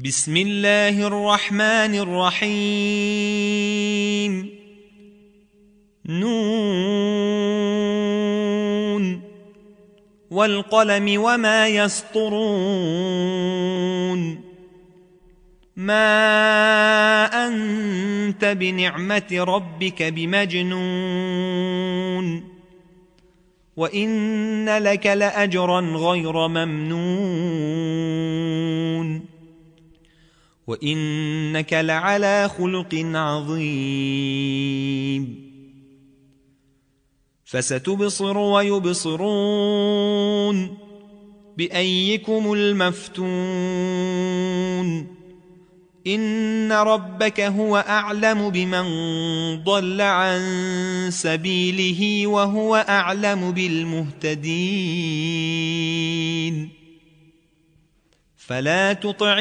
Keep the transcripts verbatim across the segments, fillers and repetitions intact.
بسم الله الرحمن الرحيم. نون والقلم وما يسطرون. ما أنت بنعمة ربك بمجنون، وإن لك لأجرا غير ممنون، وإنك لعلى خلق عظيم. فستبصر ويبصرون بأيكم المفتون. إن ربك هو أعلم بمن ضل عن سبيله وهو أعلم بالمهتدين. فلا تطع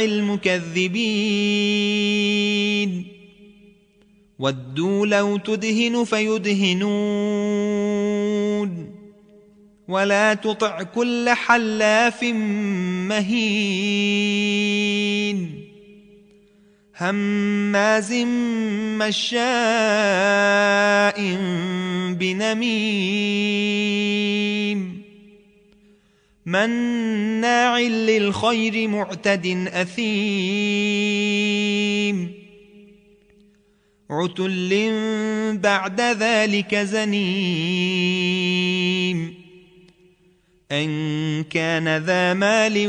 المكذبين، ودوا لو تدهن فيدهنون. ولا تطع كل حلاف مهين، هماز مشاء بنميم، مناع للخير معتد أثيم، عتل بعد ذلك زنيم، أن كان ذا مال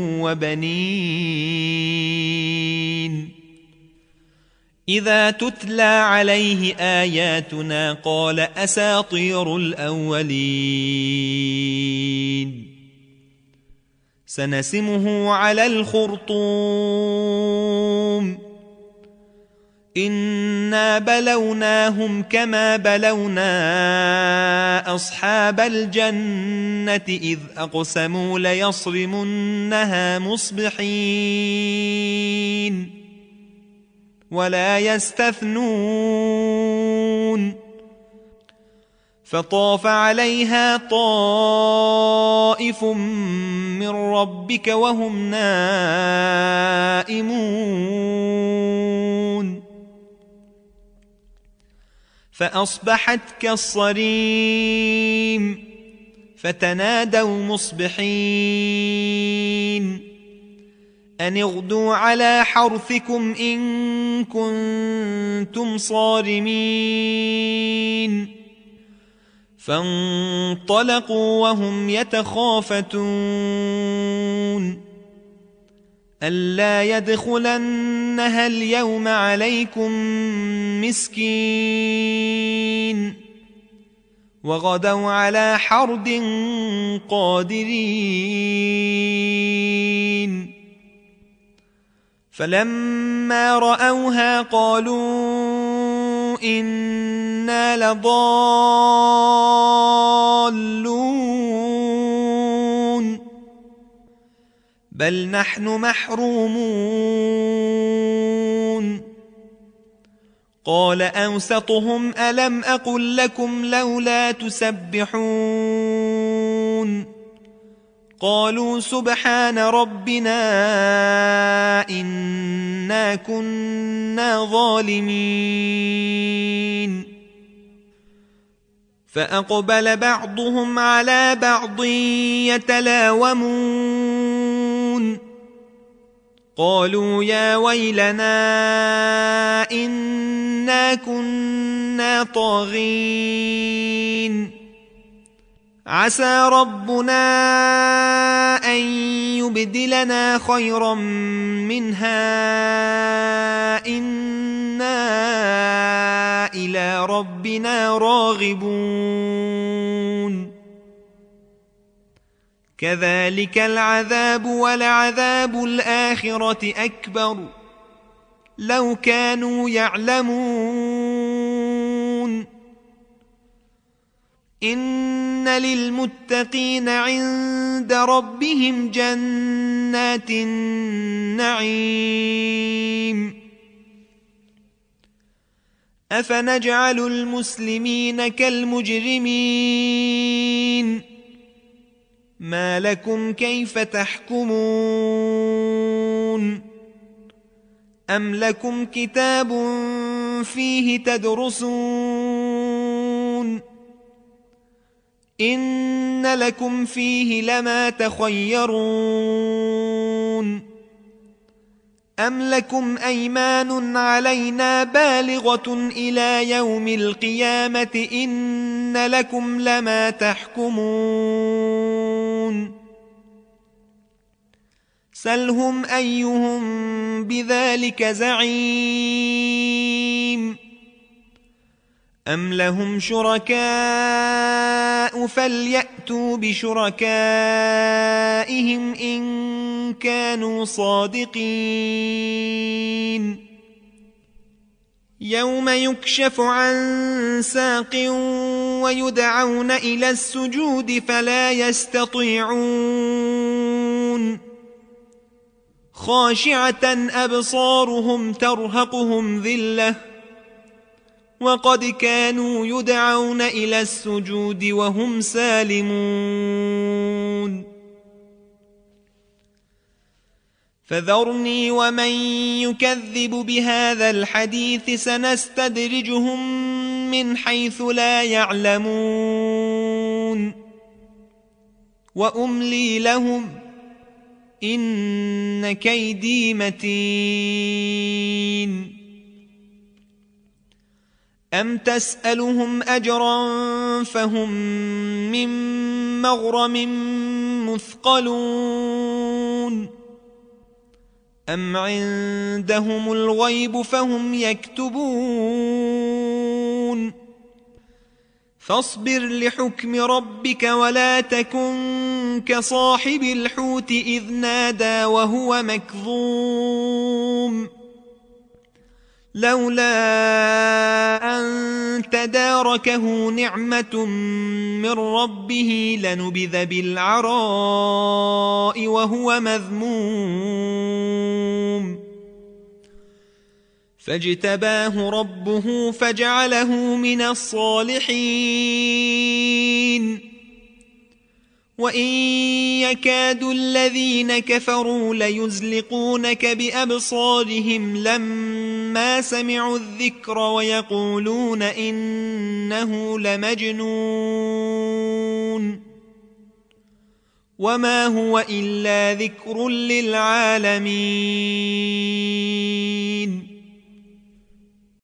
وبنين. إذا تتلى عليه آياتنا قال أساطير الأولين. سنسمه على الخرطوم. إنا بلوناهم كما بلونا أصحاب الجنة إذ أقسموا ليصرمنها مصبحين ولا يستثنون. فطاف عليها طائف من ربك وهم نائمون، فأصبحت كالصريم. فتنادوا مصبحين أن اغدوا على حرثكم إن كنتم صارمين. فانطلقوا وهم يتخافتون ألا يدخلنها اليوم عليكم مسكين. وغدوا على حرد قادرين. فلما رأوها قالوا إنا لضالون بل نحن محرومون. قال أوسطهم ألم أقل لكم لولا تسبحون. قالوا سبحان ربنا إنا كنا ظالمين. فأقبل بعضهم على بعض يتلاومون قالوا يا ويلنا إنا كنا طاغين. عسى ربنا أن يبدلنا خيرا منها إنا إلى ربنا راغبون. كذلك العذاب ولعذاب الآخرة أكبر لو كانوا يعلمون. إن للمتقين عند ربهم جنات النعيم. أفنجعل المسلمين كالمجرمين ما لكم كيف تحكمون أم لكم كتاب فيه تدرسون إن لكم فيه لما تخيرون أم لكم أيمان علينا بالغة إلى يوم القيامة إن لكم لما تحكمون سلهم أيهم بذلك زعيم أم لهم شركاء فليأتوا بشركائهم إن كانوا صادقين يوم يكشف عن ساق ويدعون إلى السجود فلا يستطيعون خاشعة أبصارهم ترهقهم ذلة وقد كانوا يدعون إلى السجود وهم سالمون فذرني ومن يكذب بهذا الحديث سنستدرجهم من حيث لا يعلمون وأملي لهم إن كيدي متين أم تسألهم أجرا فهم من مغرم مثقلون أم عندهم الغيب فهم يكتبون فاصبر لحكم ربك ولا تكن كصاحب الحوت إذ نادى وهو مكظوم لولا أن تداركه نعمة من ربه لنبذ بالعراء وهو مذموم فاجتباه ربه فجعله من الصالحين وإن يكاد الذين كفروا ليزلقونك بأبصارهم لما سمعوا الذكر ويقولون إنه لمجنون وما هو إلا ذكر للعالمين